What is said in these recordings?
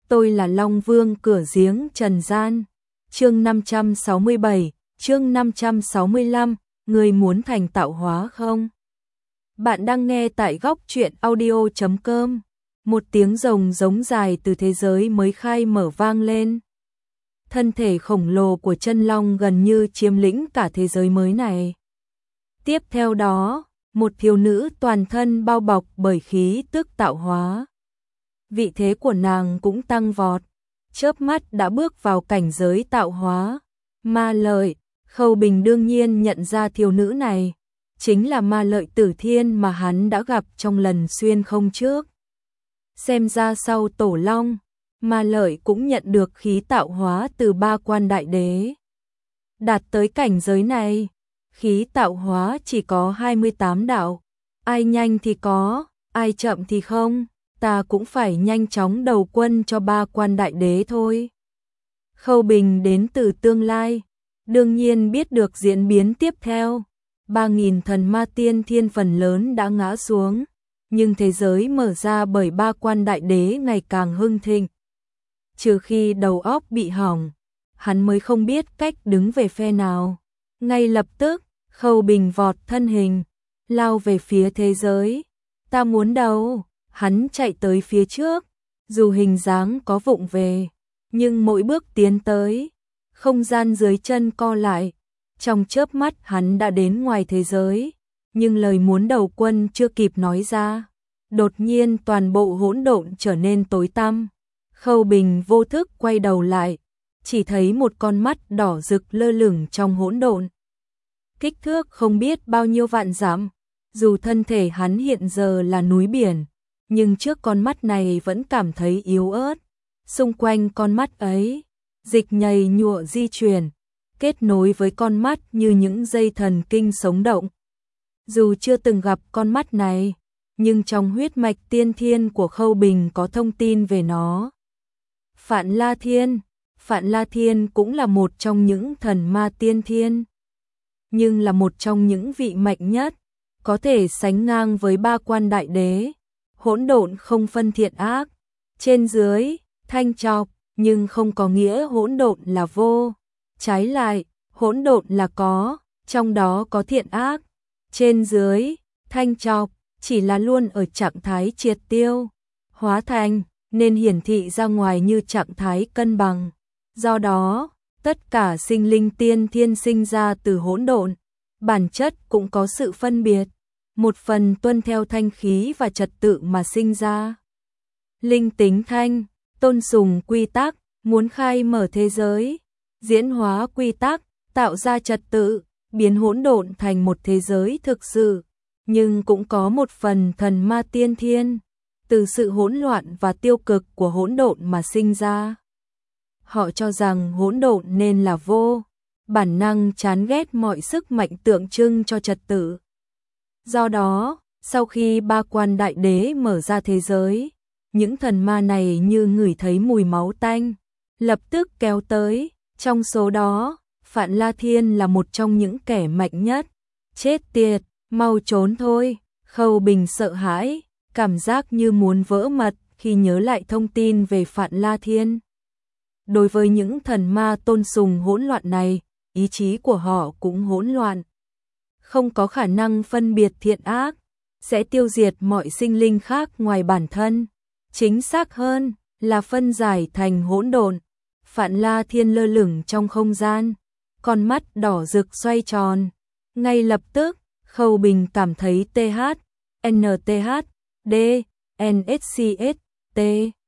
tôi là Long Vương cửa giếng trần gian. Chương 567, chương 565, người muốn thành tạo hóa không? Bạn đang nghe tại góc truyện audio.com. Một tiếng rồng giống dài từ thế giới mới khai mở vang lên. Thân thể khổng lồ của chân long gần như chiếm lĩnh cả thế giới mới này. Tiếp theo đó, một thiếu nữ toàn thân bao bọc bởi khí tức tạo hóa. Vị thế của nàng cũng tăng vọt, chớp mắt đã bước vào cảnh giới tạo hóa. Ma Lợi, Khâu Bình đương nhiên nhận ra thiếu nữ này, chính là Ma Lợi Tử Thiên mà hắn đã gặp trong lần xuyên không trước. Xem ra sau Tổ Long, Ma Lợi cũng nhận được khí tạo hóa từ Ba Quan Đại Đế. Đạt tới cảnh giới này, khí tạo hóa chỉ có 28 đạo, ai nhanh thì có, ai chậm thì không, ta cũng phải nhanh chóng đầu quân cho Ba Quan Đại Đế thôi. Khâu Bình đến từ tương lai, đương nhiên biết được diễn biến tiếp theo. 3.000 thần ma tiên thiên phần lớn đã ngã xuống, nhưng thế giới mở ra bởi Ba Quan Đại Đế ngày càng hưng thịnh. Trừ khi đầu óc bị hỏng, hắn mới không biết cách đứng về phe nào. Ngay lập tức, Khâu Bình vọt thân hình, lao về phía thế giới. Ta muốn đầu, hắn chạy tới phía trước, dù hình dáng có vụng về, nhưng mỗi bước tiến tới, không gian dưới chân co lại. Trong chớp mắt hắn đã đến ngoài thế giới, nhưng lời muốn đầu quân chưa kịp nói ra. Đột nhiên toàn bộ hỗn độn trở nên tối tăm. Khâu Bình vô thức quay đầu lại, chỉ thấy một con mắt đỏ rực lơ lửng trong hỗn độn. Kích thước không biết bao nhiêu vạn dặm, dù thân thể hắn hiện giờ là núi biển, nhưng trước con mắt này vẫn cảm thấy yếu ớt. Xung quanh con mắt ấy, dịch nhầy nhụa di chuyển, kết nối với con mắt như những dây thần kinh sống động. Dù chưa từng gặp con mắt này, nhưng trong huyết mạch tiên thiên của Khâu Bình có thông tin về nó. Phạn La Thiên cũng là một trong những thần ma tiên thiên, nhưng là một trong những vị mạnh nhất, có thể sánh ngang với Ba Quan Đại Đế. Hỗn độn không phân thiện ác, trên dưới, thanh trọc, nhưng không có nghĩa hỗn độn là vô. Trái lại, hỗn độn là có, trong đó có thiện ác, trên dưới, thanh trọc, chỉ là luôn ở trạng thái triệt tiêu, hóa thành, nên hiển thị ra ngoài như trạng thái cân bằng. Do đó, tất cả sinh linh tiên thiên sinh ra từ hỗn độn, bản chất cũng có sự phân biệt, một phần tuân theo thanh khí và trật tự mà sinh ra. Linh tính thanh, tôn sùng quy tắc, muốn khai mở thế giới, diễn hóa quy tắc, tạo ra trật tự, biến hỗn độn thành một thế giới thực sự, nhưng cũng có một phần thần ma tiên thiên, từ sự hỗn loạn và tiêu cực của hỗn độn mà sinh ra. Họ cho rằng hỗn độn nên là vô, bản năng chán ghét mọi sức mạnh tượng trưng cho trật tự. Do đó, sau khi Ba Quan Đại Đế mở ra thế giới, những thần ma này như ngửi thấy mùi máu tanh, lập tức kéo tới. Trong số đó, Phạn La Thiên là một trong những kẻ mạnh nhất. Chết tiệt, mau trốn thôi. Khâu Bình sợ hãi, cảm giác như muốn vỡ mật khi nhớ lại thông tin về Phạn La Thiên. Đối với những thần ma tôn sùng hỗn loạn này, ý chí của họ cũng hỗn loạn. Không có khả năng phân biệt thiện ác, sẽ tiêu diệt mọi sinh linh khác ngoài bản thân. Chính xác hơn là phân giải thành hỗn độn. Phạn La Thiên lơ lửng trong không gian, con mắt đỏ rực xoay tròn. Ngay lập tức, Khâu Bình cảm thấy TH, NTH, D, NSCS, T.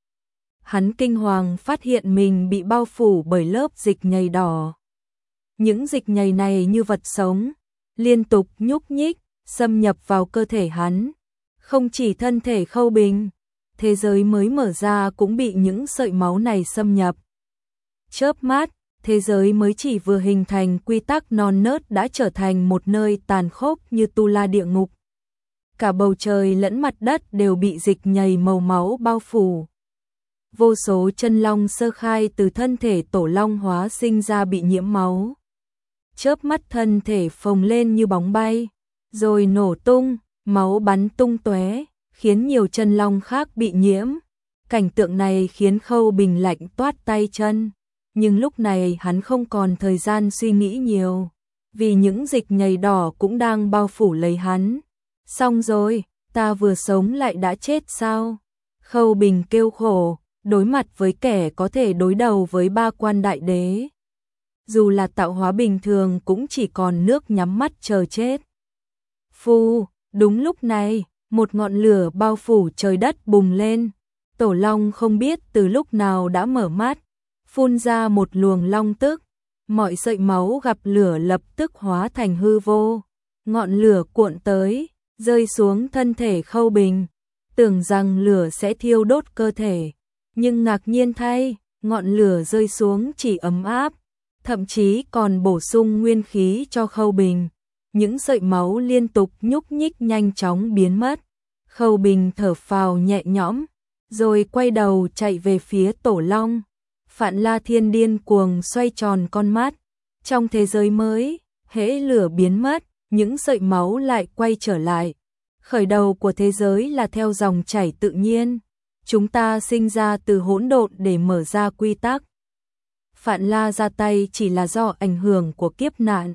Hắn kinh hoàng phát hiện mình bị bao phủ bởi lớp dịch nhầy đỏ. Những dịch nhầy này như vật sống, liên tục nhúc nhích, xâm nhập vào cơ thể hắn. Không chỉ thân thể Khâu Bình, thế giới mới mở ra cũng bị những sợi máu này xâm nhập. Chớp mắt, thế giới mới chỉ vừa hình thành quy tắc non nớt đã trở thành một nơi tàn khốc như Tu La địa ngục. Cả bầu trời lẫn mặt đất đều bị dịch nhầy màu máu bao phủ. Vô số chân long sơ khai từ thân thể tổ long hóa sinh ra bị nhiễm máu. Chớp mắt thân thể phồng lên như bóng bay, rồi nổ tung, máu bắn tung tóe, khiến nhiều chân long khác bị nhiễm. Cảnh tượng này khiến Khâu Bình lạnh toát tay chân, nhưng lúc này hắn không còn thời gian suy nghĩ nhiều, vì những dịch nhầy đỏ cũng đang bao phủ lấy hắn. Xong rồi, ta vừa sống lại đã chết sao? Khâu Bình kêu khổ, đối mặt với kẻ có thể đối đầu với 3 quan đại đế. Dù là tạo hóa bình thường cũng chỉ còn nước nhắm mắt chờ chết. Phu, đúng lúc này, một ngọn lửa bao phủ trời đất bùng lên. Tổ Long không biết từ lúc nào đã mở mắt, phun ra một luồng long tức. Mọi sợi máu gặp lửa lập tức hóa thành hư vô. Ngọn lửa cuộn tới, rơi xuống thân thể Khâu Bình. Tưởng rằng lửa sẽ thiêu đốt cơ thể, nhưng ngạc nhiên thay, ngọn lửa rơi xuống chỉ ấm áp, thậm chí còn bổ sung nguyên khí cho Khâu Bình. Những sợi máu liên tục nhúc nhích nhanh chóng biến mất. Khâu Bình thở phào nhẹ nhõm, rồi quay đầu chạy về phía Tổ Long. Phạn La Thiên điên cuồng xoay tròn con mắt. Trong thế giới mới, hễ lửa biến mất, những sợi máu lại quay trở lại. Khởi đầu của thế giới là theo dòng chảy tự nhiên. Chúng ta sinh ra từ hỗn độn để mở ra quy tắc. Phạn La ra tay chỉ là do ảnh hưởng của kiếp nạn.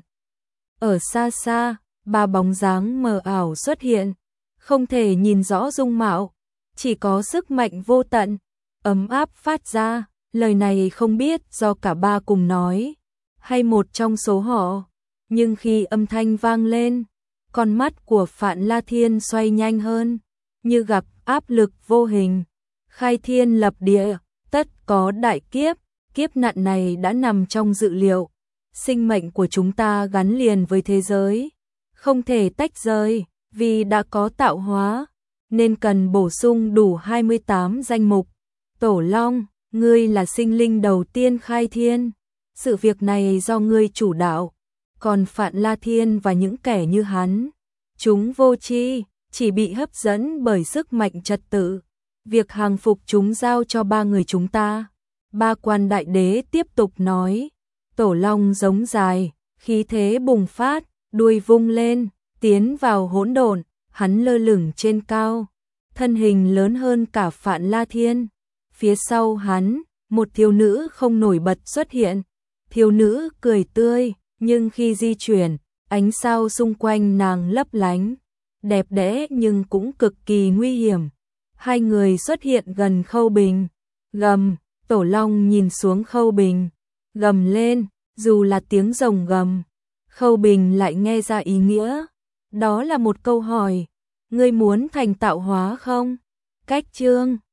Ở xa xa, 3 bóng dáng mờ ảo xuất hiện, không thể nhìn rõ dung mạo, chỉ có sức mạnh vô tận, ấm áp phát ra. Lời này không biết do cả 3 cùng nói, hay một trong số họ, nhưng khi âm thanh vang lên, con mắt của Phạn La Thiên xoay nhanh hơn, như gặp áp lực vô hình. Khai thiên lập địa, tất có đại kiếp, kiếp nạn này đã nằm trong dự liệu. Sinh mệnh của chúng ta gắn liền với thế giới, không thể tách rời, vì đã có tạo hóa, nên cần bổ sung đủ 28 danh mục. Tổ Long, ngươi là sinh linh đầu tiên khai thiên, sự việc này do ngươi chủ đạo, còn Phạn La Thiên và những kẻ như hắn, chúng vô tri, chỉ bị hấp dẫn bởi sức mạnh trật tự. Việc hàng phục chúng giao cho 3 người chúng ta. 3 quan đại đế tiếp tục nói. Tổ Long giống dài, khí thế bùng phát, đuôi vung lên, tiến vào hỗn độn, hắn lơ lửng trên cao, thân hình lớn hơn cả Phạn La Thiên. Phía sau hắn, một thiếu nữ không nổi bật xuất hiện. Thiếu nữ cười tươi, nhưng khi di chuyển, ánh sao xung quanh nàng lấp lánh, đẹp đẽ nhưng cũng cực kỳ nguy hiểm. 2 người xuất hiện gần Khâu Bình. Gầm, Tổ Long nhìn xuống Khâu Bình, gầm lên, dù là tiếng rồng gầm. Khâu Bình lại nghe ra ý nghĩa. Đó là một câu hỏi, ngươi muốn thành tạo hóa không? Cách chương